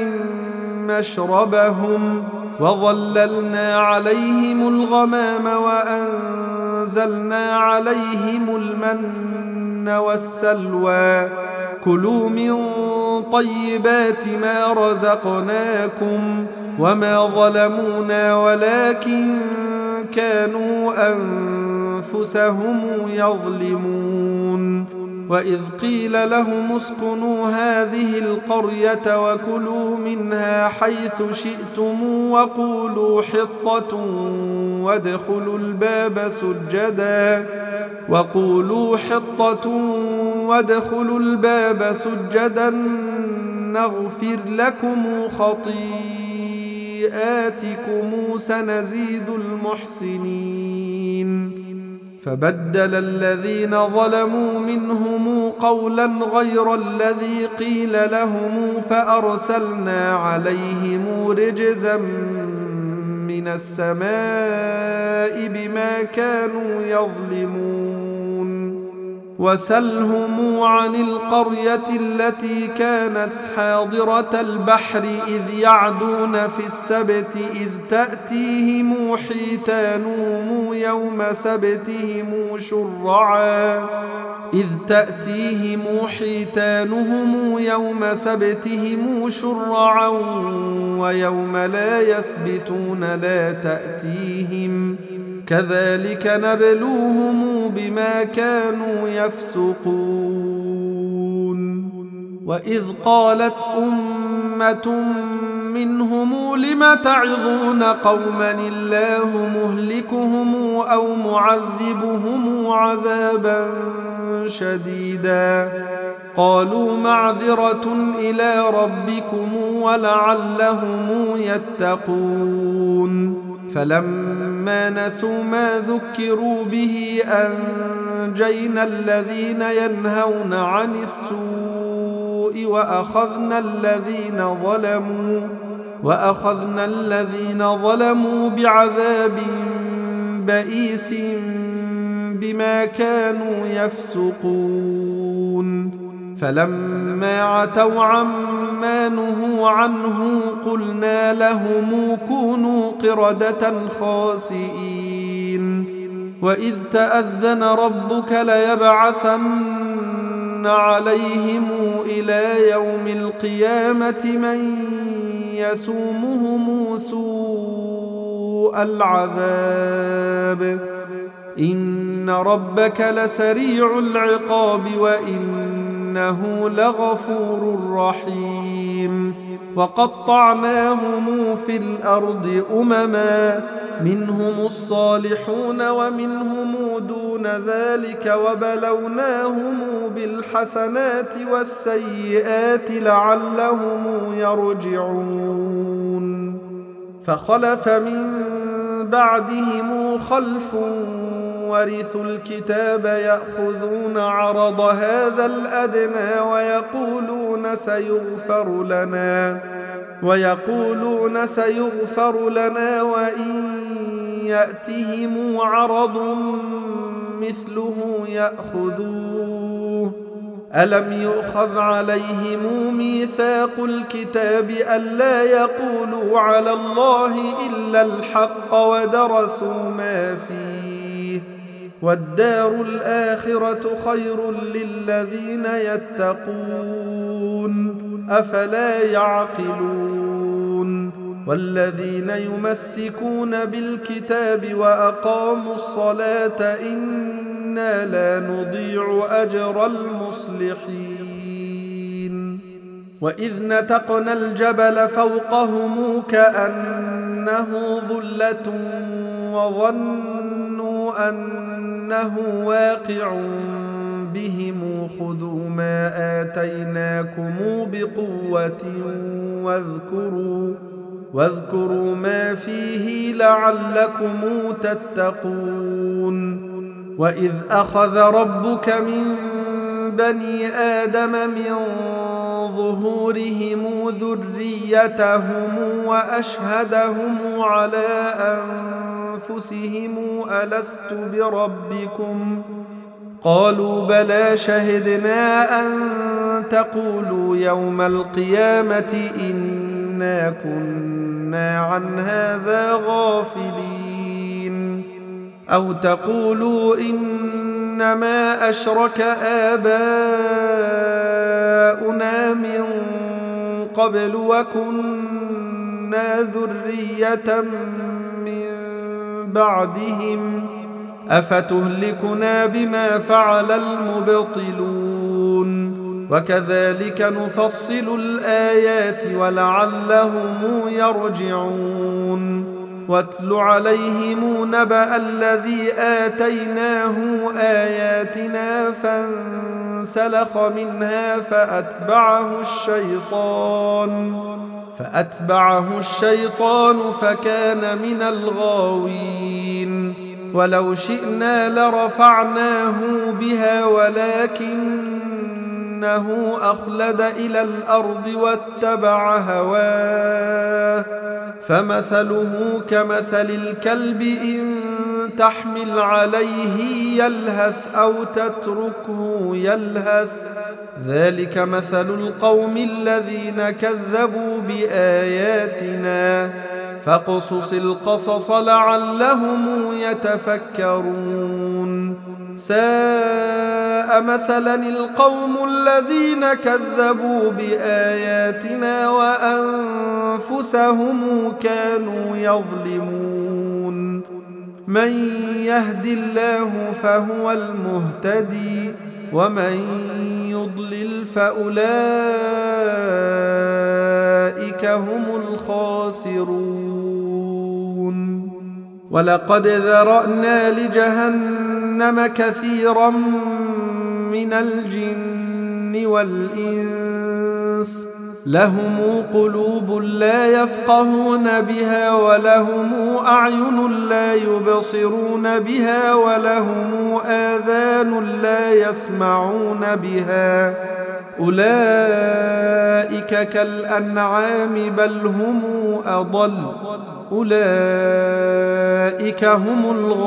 مشربهم وظللنا عليهم الغمام وأنزلنا عليهم المن والسلوى كلوا من طيبات ما رزقناكم وما ظلمونا ولكن كانوا أنفسهم يظلمون. وإذ قيل لهم اسكنوا هذه القرية وكلوا منها حيث شئتم وقولوا حطة وادخلوا الباب سجدا وقولوا حطة وادخلوا الباب سجدا نغفر لكم خطيئاتكم سنزيد المحسنين. فبدل الذين ظلموا منهم قولا غير الذي قيل لهم فأرسلنا عليهم رجزا من السماء بما كانوا يظلمون. وسلهم عن القرية التي كانت حاضرة البحر إذ يعدون في السبت إذ تأتيهم حيتانهم يوم سبتهم شرعا إذ تأتيهم حيتانهم يوم سبتهم شرعا ويوم لا يسبتون لا تأتيهم كذلك نبلوهم بما كانوا يفسقون وإذ قالت أمة منهم لم تعظون قوما الله مهلكهم أو معذبهم عذابا شديدا قالوا معذرة إلى ربكم ولعلهم يتقون فلما نسوا ما ذكروا به أنجينا الذين ينهون عن السوء وأخذنا الذين ظلموا وأخذنا الذين ظلموا بعذاب بئيس بما كانوا يفسقون فلما عتوا عما نهوا عنه قلنا لهم كونوا قردة خاسئين وإذ تأذن ربك ليبعثن عليهم إلى يوم القيامة من يسومهم سوء العذاب إن ربك لسريع العقاب وإنه لغفور رحيم وقطعناهم في الأرض أمما منهم الصالحون ومنهم دون ذلك وبلوناهم بالحسنات والسيئات لعلهم يرجعون فخلف من بعدهم خلف ورثوا الكتاب يأخذون عرض هذا الأدنى ويقولون سيغفر لنا ويقولون سيغفر لنا وإن يأتهم عرض مثله يأخذوه ألم يؤخذ عليهم ميثاق الكتاب ألا يقولوا على الله إلا الحق ودرسوا ما فيه والدار الآخرة خير للذين يتقون أفلا يعقلون والذين يمسكون بالكتاب وأقاموا الصلاة إنا لا نضيع أجر المصلحين وإذ نتقنا الجبل فوقهم كأنه ظلة وظنوا أنه واقع بهم خذوا ما آتيناكم بقوة واذكروا واذكروا ما فيه لعلكم تتقون وإذ أخذ ربك من بني آدم من ظهورهم ذريتهم وأشهدهم على أنفسهم ألست بربكم قالوا بلى شهدنا أن تقولوا يوم القيامة إنا كنا عن هذا غافلين أو تقولوا إنما أشرك آباؤنا من قبل وكنا ذرية من بعدهم أفتهلكنا بما فعل المبطلون وكذلك نفصل الآيات ولعلهم يرجعون واتل عليهم نبأ الذي آتيناه آياتنا فانسلخ منها فأتبعه الشيطان فأتبعه الشيطان فكان من الغاوين ولو شئنا لرفعناه بها ولكنه أخلد إلى الأرض واتبع هواه فمثله كمثل الكلب إن تحمل عليه يلهث أو تتركه يلهث ذلك مثل القوم الذين كذبوا بآياتنا فاقصص القصص لعلهم يتفكرون ساء مثلا القوم الذين كذبوا بآياتنا وأنفسهم كانوا يظلمون من يهد الله فهو المهتدي ومن يضلل فأولئك هم الخاسرون ولقد ذرأنا لجهنم كثيرا من الجن والإنس لهم قلوب لا يفقهون بها ولهم أعين لا يبصرون بها ولهم آذان لا يسمعون بها أولئك كالأنعام بل هم أضل أولئك هم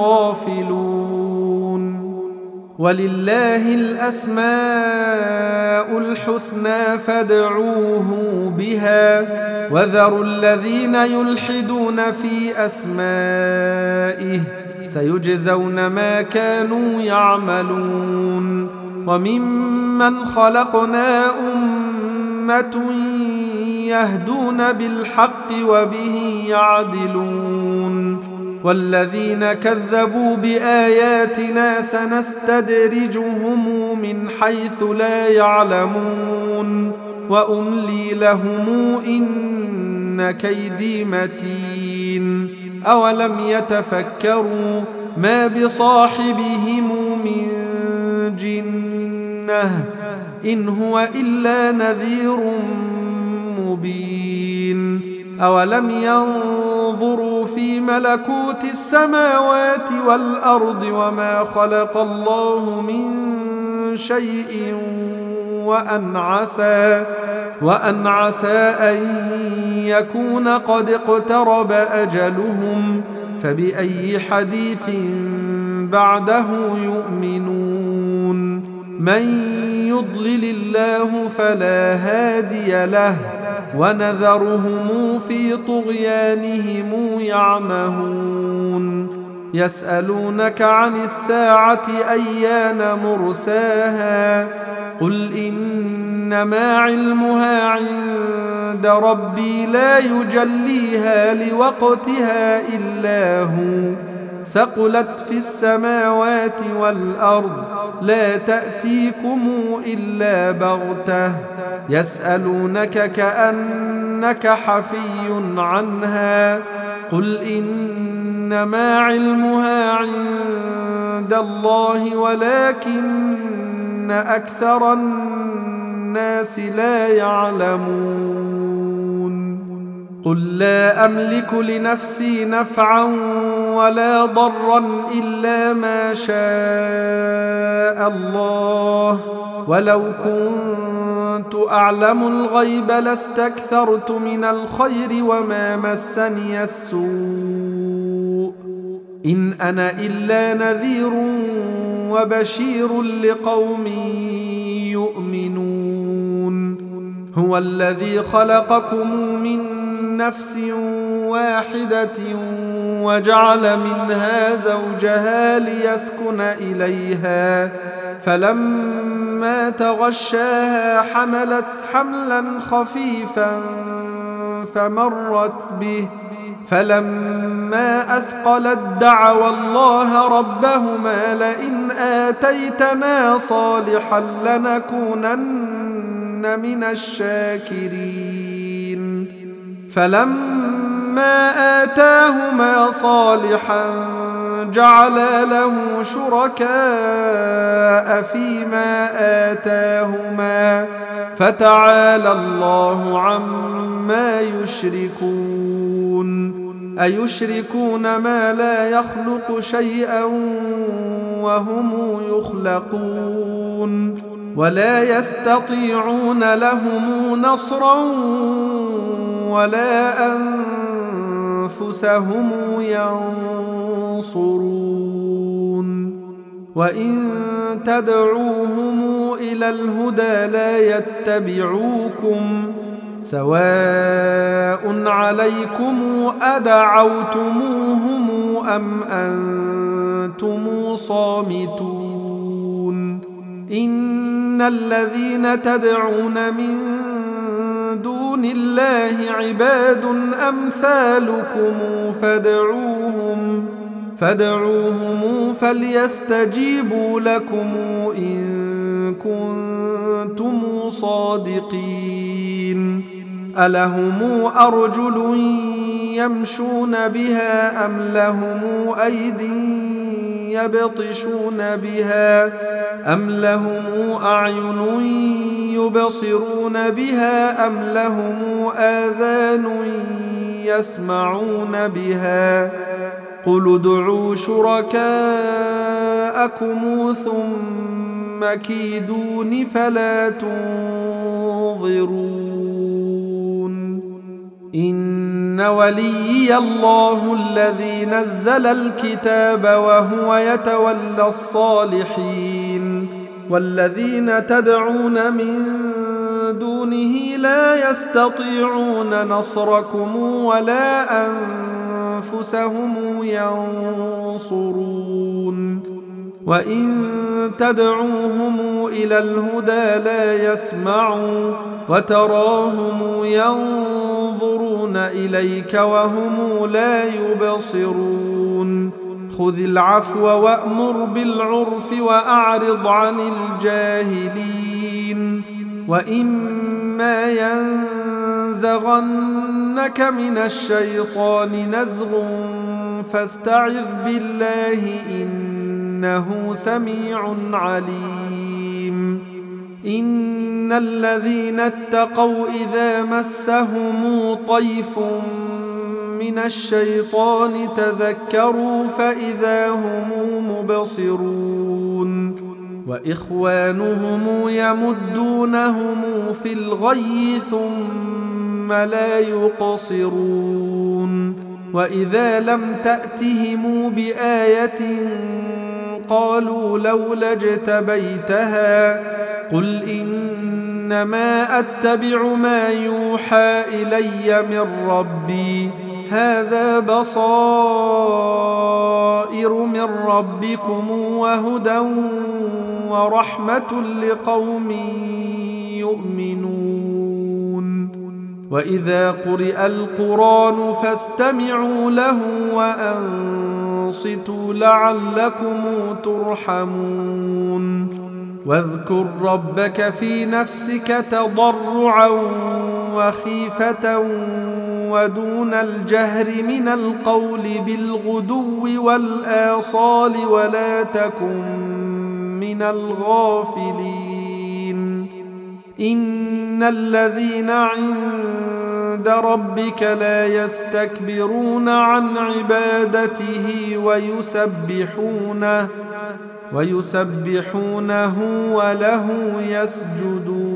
الغافلون ولله الأسماء الحسنى فادعوه بها وذروا الذين يلحدون في أسمائه سيجزون ما كانوا يعملون وممن خلقنا أمة يهدون بالحق وبه يعدلون والذين كذبوا بآياتنا سنستدرجهم من حيث لا يعلمون وأملي لهم إن كيدي متين أولم يتفكروا ما بصاحبهم من جنة إن هو إلا نذير مبين أولم ينظروا في ملكوت السماوات والأرض وما خلق الله من شيء وأن عسى وأن عسى أن يكون قد اقترب أجلهم فبأي حديث بعده يؤمنون من يضلل الله فلا هادي له ونذرهم في طغيانهم يعمهون يسألونك عن الساعة أيان مرساها قل إنما علمها عند ربي لا يجليها لوقتها إلا هو ثقلت في السماوات والأرض لا تأتيكم إلا بغتة يسألونك كأنك حفي عنها قل إنما علمها عند الله ولكن أكثر الناس لا يعلمون قل لا أملك لنفسي نفعا ولا ضرا إلا ما شاء الله ولو كنت أعلم الغيب لاستكثرت من الخير وما مسني السوء إن أنا إلا نذير وبشير لقوم يؤمنون هو الذي خلقكم من نفس واحدة وجعل منها زوجها ليسكن إليها فلما تغشاها حملت حملا خفيفا فمرت به فلما أثقلت دعوا الله ربهما لئن آتيتنا صالحا لنكونن من الشاكرين فلما آتاهما صالحا جعلا له شركاء فيما آتاهما فتعالى الله عما يشركون أيشركون ما لا يخلق شيئا وهم يخلقون ولا يستطيعون لهم نصرا ولا أنفسهم ينصرون وإن تدعوهم إلى الهدى لا يتبعوكم سواء عليكم أدعوتموهم أم أنتم صامتون إن الذين تدعون من دون الله عباد أمثالكم فادعوهم فادعوهم فليستجيبوا لكم إن كنتم صادقين ألهم أرجل يمشون بها أم لهم أيد يبطشون بها أم لهم أعين يبصرون بها أم لهم آذان يسمعون بها قل ادعوا شركاءكم ثم كيدون فلا تنظرون إن وليي الله الذي نزل الكتاب وهو يتولى الصالحين والذين تدعون من دونه لا يستطيعون نصركم ولا أنفسهم ينصرون وإن تدعوهم إلى الهدى لا يسمعوا وتراهم ينظرون إليك وهم لا يبصرون خذ العفو وأمر بالعرف وأعرض عن الجاهلين وإما ينزغنك من الشيطان نزغ فاستعذ بالله إنه سميع عليم إن الذين اتقوا إذا مسهم طيف من الشيطان تذكروا فإذا هم مبصرون وإخوانهم يمدونهم في الغي ثم لا يقصرون وإذا لم تأتهم بآية قالوا لولا اجتبيتها قل إنما أتبع ما يوحى إلي من ربي هذا بصائر من ربكم وهدى ورحمة لقوم يؤمنون وإذا قرئ القرآن فاستمعوا له وأنصتوا لعلكم ترحمون واذكر ربك في نفسك تضرعا وخيفة ودون الجهر من القول بالغدو والآصال ولا تكن من الغافلين إن الذين عند ربك لا يستكبرون عن عبادته ويسبحونه ويسبحونه وله يسجدون